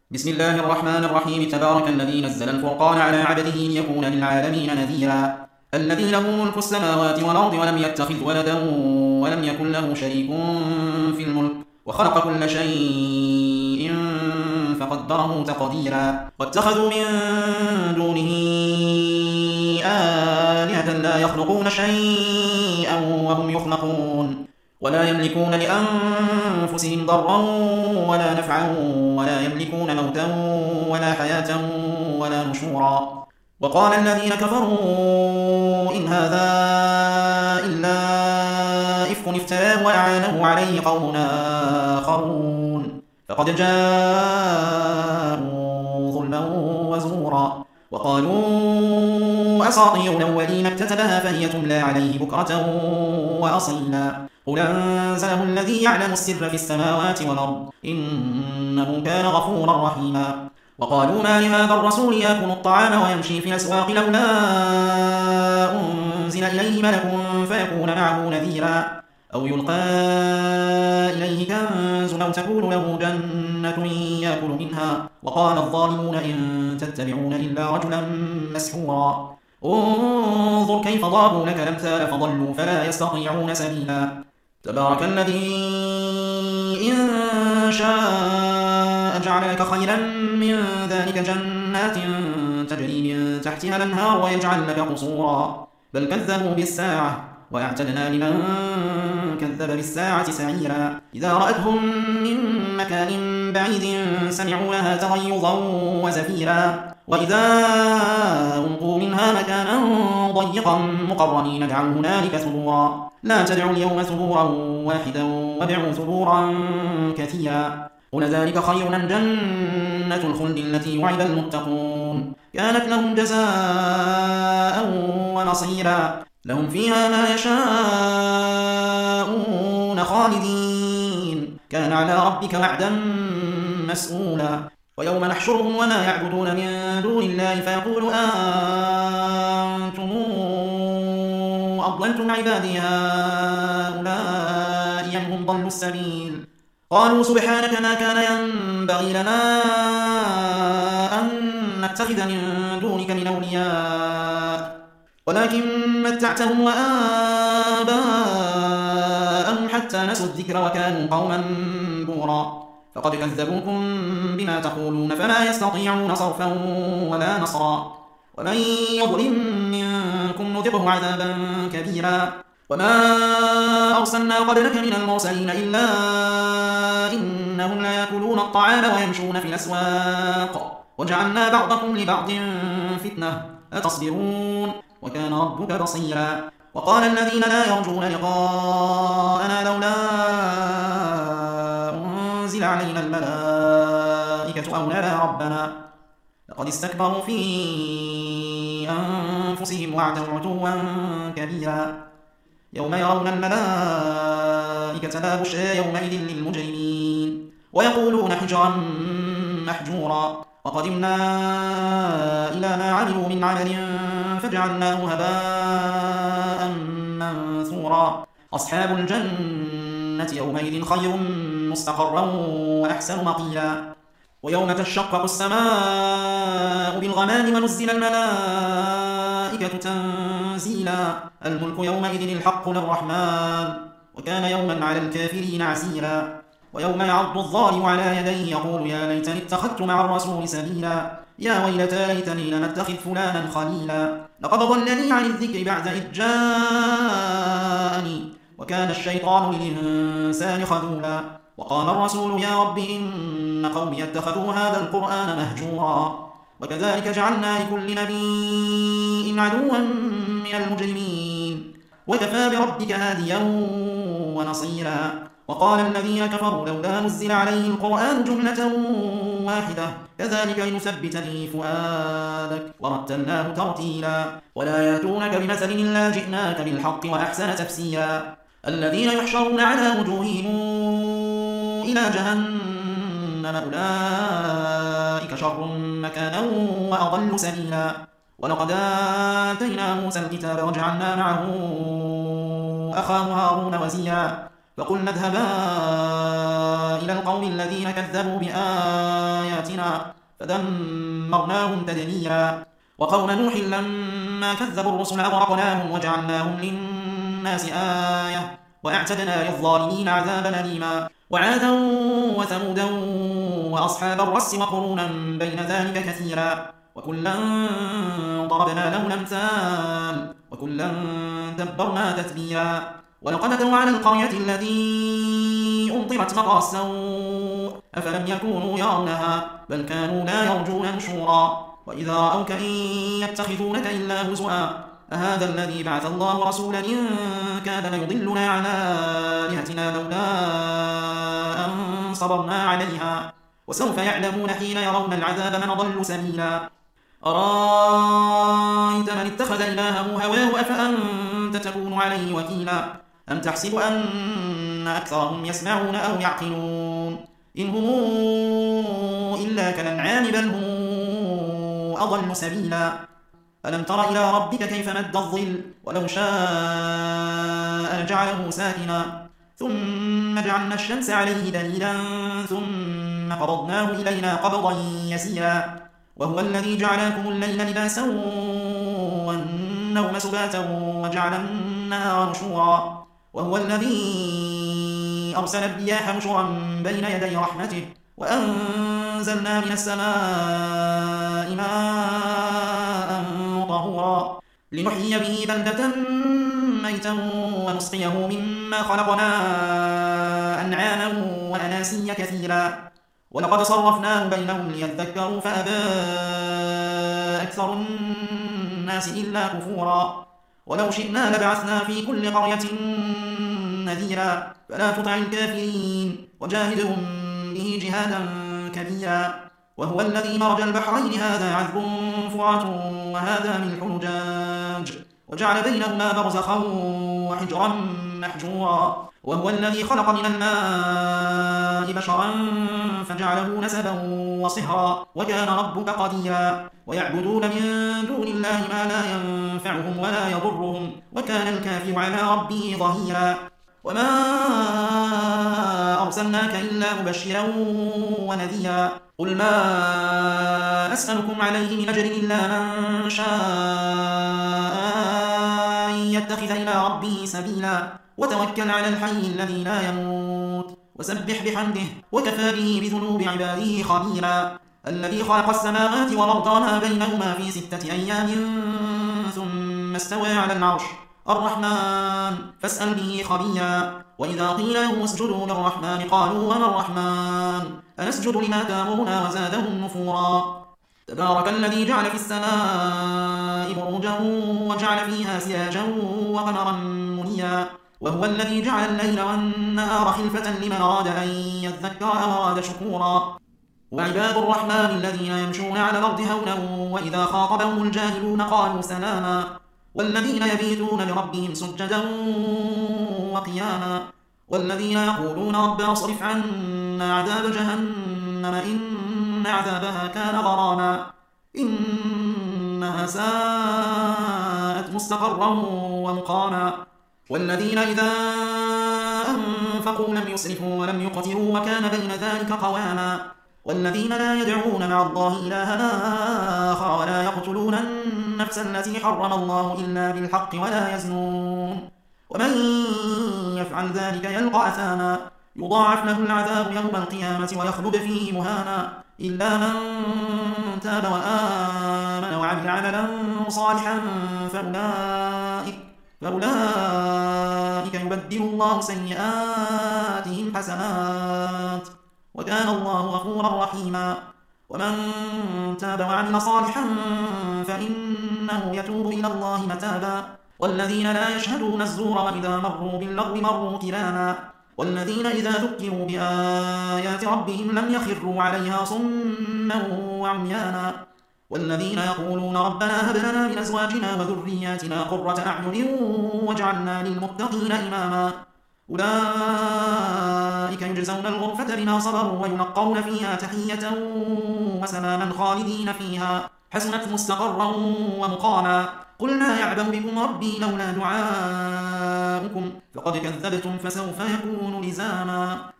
بسم الله الرحمن الرحيم. تبارك الذي نزل الفرقان على عبده ليكون للعالمين نذيرا. الذي له ملك السماوات والأرض ولم يتخذ ولدا ولم يكن له شريك في الملك وخلق كل شيء فقدره تقديرا. واتخذوا من دونه آلهة لا يخلقون شيئا وهم يخلقون ولا يملكون لأنفسهم ضرا ولا نفعا ولا يملكون موتا ولا حياة ولا نشورا. وقال الذين كفروا إن هذا إلا إفك افتراه وأعانه عليه قوم آخرون فقد جاءوا ظلما وزورا. وقالوا أساطير الأولين اكتتبها فهي تملى عليه بكرة وأصيلا. قل أنزله الذي يعلم السر في السماوات والأرض إنه كان غفورا رحيما. وقالوا ما لهذا الرسول يأكل الطعام ويمشي في الأسواق لولا أنزل إليه ملك فيكون معه نذيرا أو يلقى إليه كنز أو تكون له جنة يأكل منها. وقال الظالمون إن تتبعون إلا رجلا مسحورا. انظر كيف ضربوا لك الأمثال فضلوا فلا يستطيعون سبيلا. تبارك الذي إن شاء جعل لك خيرا من ذلك جنات تجري من تحتها الأنهار ويجعل لك قصورا بل كذبوا بالساعة وأعتدنا لمن كذب بالساعة سعيرا. إذا رأتهم من مكان بعيد سمعوا لها تغيظا وزفيرا وإذا ألقوا منها مكانا ضيقا مقرنين دعوا هنالك ثبورا. لا تدعوا اليوم ثبورا واحدا وادعوا ثبورا كثيرا. قل ذلك خير جنة الخلد التي وعد المتقون كانت لهم جزاء ونصيرا. لهم فيها ما يشاءون خالدين كان على ربك وعدا مسئولا. ويوم نحشرهم وما يعبدون من دون الله فيقول أنتم أضللتم عبادي هؤلاء أم هم ضلوا السبيل. قالوا سبحانك ما كان ينبغي لنا أن نتخذ من دونك من أولياء ولكن متعتهم وآباءهم حتى نسوا الذكر وكانوا قوما بورا. فقد كذبوكم بما تقولون فلا يستطيعون صرفا ولا نصرا. ومن يظلم منكم نذقه عذابا كبيرا. وما أرسلنا قبلك من المرسلين إلا إنهم ليأكلون الطعام ويمشون في الأسواق وجعلنا بعضكم لبعض فتنة أتصبرون وكان ربك بصيرا. وقال الذين لا يرجون لقاءنا لولا أنزل علينا الملائكة أو نرى ربنا لقد استكبروا في أنفسهم وعتوا عتوا كبيرا. يوم يرون الملائكة لا بشرى يومئذ للمجرمين ويقولون حجرا محجورا. وقدمنا إلى ما عملوا من عمل فجعلناه هباء منثورا. أصحاب الجنة يومئذ خير مستقرا وأحسن مقيلا. ويوم تشقق السماء بالغمام ونزل الملائكة تنزيلا. الملك يومئذ الحق للرحمن وكان يوما على الكافرين عسيرا. ويوم يعض الظالم على يديه يقول يا ليتني اتخذت مع الرسول سبيلا. يا ويلتى ليتني لم اتخذ فلانا خليلا لقد ضلني عن الذكر بعد إذ جاءني وكان الشيطان للإنسان خذولا. وقال الرسول يا رب إن قومي اتخذوا هذا القرآن مهجورا. وكذلك جعلنا لكل نبي عدوا من المجرمين وكفى بربك هاديا ونصيرا. وقال الذين كفروا لولا نزل عليه القرآن جملة واحدة كذلك لنثبت به فؤادك ورتلناه ترتيلا. ولا يأتونك بمثل إلا جئناك بالحق وأحسن تفسيرا. الذين يحشرون على وجوههم إلى جهنم أولئك شر مكانا وأضل سبيلا. ولقد آتينا موسى الكتاب وجعلنا معه أخاه هارون وزيرا فقلنا اذهبا إلى القوم الذين كذبوا بآياتنا عليها فدمرناهم تدميرا. وقوم نوح لما كذبوا الرسل أغرقناهم وجعلناهم للناس آية وأعتدنا للظالمين عذابا أليما. وعادا وثمودا وأصحاب الرس وقرونا بين ذلك كثيرا وكلا ضربنا له الأمثال وكلا دبرنا تتبيرا. ولقد أتوا على القرية التي أمطرت مطر السوء أفلم يكونوا يرونها بل كانوا لا يرجون نشورا. وإذا رأوك إن يتخذونك إلا هزوا أهذا الذي بعث الله رسولا إن كاد ليضلنا على آلهتنا لولا أن صبرنا عليها وسوف يعلمون حين يرون العذاب من ضل سبيلا. أرأيت من اتخذ إلهه هواه أفأنت تكون عليه وكيلا أم تحسب أن أكثرهم يسمعون أو يعقلون إن هم إلا كالأنعام بل هم أضل سبيلا. ألم تر إلى ربك كيف مد الظل ولو شاء لجعله ساكنا ثم جعلنا الشمس عليه دليلا ثم قبضناه إلينا قبضا يسيرا. وهو الذي جعل لكم الليل لباسا والنوم سباتا وجعل النهار نشورا. وهو الذي أرسل الرياح نشرا بين يدي رحمته وأنزلنا من السماء ماء طهورا لنحيي به بلدة ميتا ونسقيه مما خلقنا أنعاما وأناسيا كثيرا. ولقد صرفناه بينهم ليذكروا فأبى أكثر الناس إلا كفورا. ولو شئنا لبعثنا في كل قرية نذيرا فلا تطع الكافرين وجاهدهم به جهادا كبيرا. وهو الذي مرج البحرين هذا عذب فرات وهذا ملح أجاج وجعل بينهما برزخا وحجرا محجورا. وهو الذي خلق من الماء بشرا فجعله نسبا وصهرا وكان ربك قديرا. ويعبدون من دون الله ما لا ينفعهم ولا يضرهم وكان الكافر على ربه ظهيرا. وما أرسلناك إلا مبشرا ونذيرا. قل ما أسألكم عليه من أجر إلا من شاء أن يتخذ إلى ربه سبيلا وتوكل على الحي الذي لا يموت وسبح بحمده وكفى به بذنوب عباده خبيرا. الذي خلق السماوات والأرض وما بينهما في 6 أيام ثم استوى على العرش الرحمن فاسأل به خبيرا. وإذا قيل لهم اسجدوا للرحمن قالوا وما الرحمن أنسجد لما تأمرنا وزادهم نفورا. تبارك الذي جعل في السماء بروجا وجعل فيها سراجا وقمرا منيرا. وهو الذي جعل الليل والنهار خلفة لمن أراد أن يذكر أو أراد شكورا. وعباد الرحمن الذين يمشون على الأرض هونا وإذا خاطبهم الجاهلون قالوا سلاما. والذين يبيتون لربهم سجدا وقياما. والذين يقولون ربنا اصرف عنا عذاب جهنم إن عذابها كان غراما إنها ساءت مستقرا ومقاما. والذين إذا أنفقوا لم يسرفوا ولم يقتروا وكان بين ذلك قواما. والذين لا يدعون مع الله إلها آخر ولا يقتلون النفس التي حرم الله إلا بالحق ولا يزنون ومن يفعل ذلك يلقى أثاما يضاعف له العذاب يوم القيامة ويخلد فيه مهانا إلا من تاب وآمن وعمل عملا صالحا فأولئك يبدل الله سيئاتهم حسنات وكان الله غفورا رحيما. ومن تاب وعمل صالحا فإنه يتوب إلى الله متابا. والذين لا يشهدون الزور وإذا مروا باللغو مروا كراما. والذين إذا ذكروا بآيات ربهم لم يخروا عليها صما وعميانا. والذين يقولون ربنا هب لنا من أزواجنا وذرياتنا قرة أعين واجعلنا للمتقين إماما. أولئك يجزون الغرفة بما صبروا ويلقون فيها تحية وسلاما خالدين فيها حسنت مستقرا ومقاما. قل ما يعبأ بكم ربي لولا دعاؤكم فقد كذبتم فسوف يكون لزاما.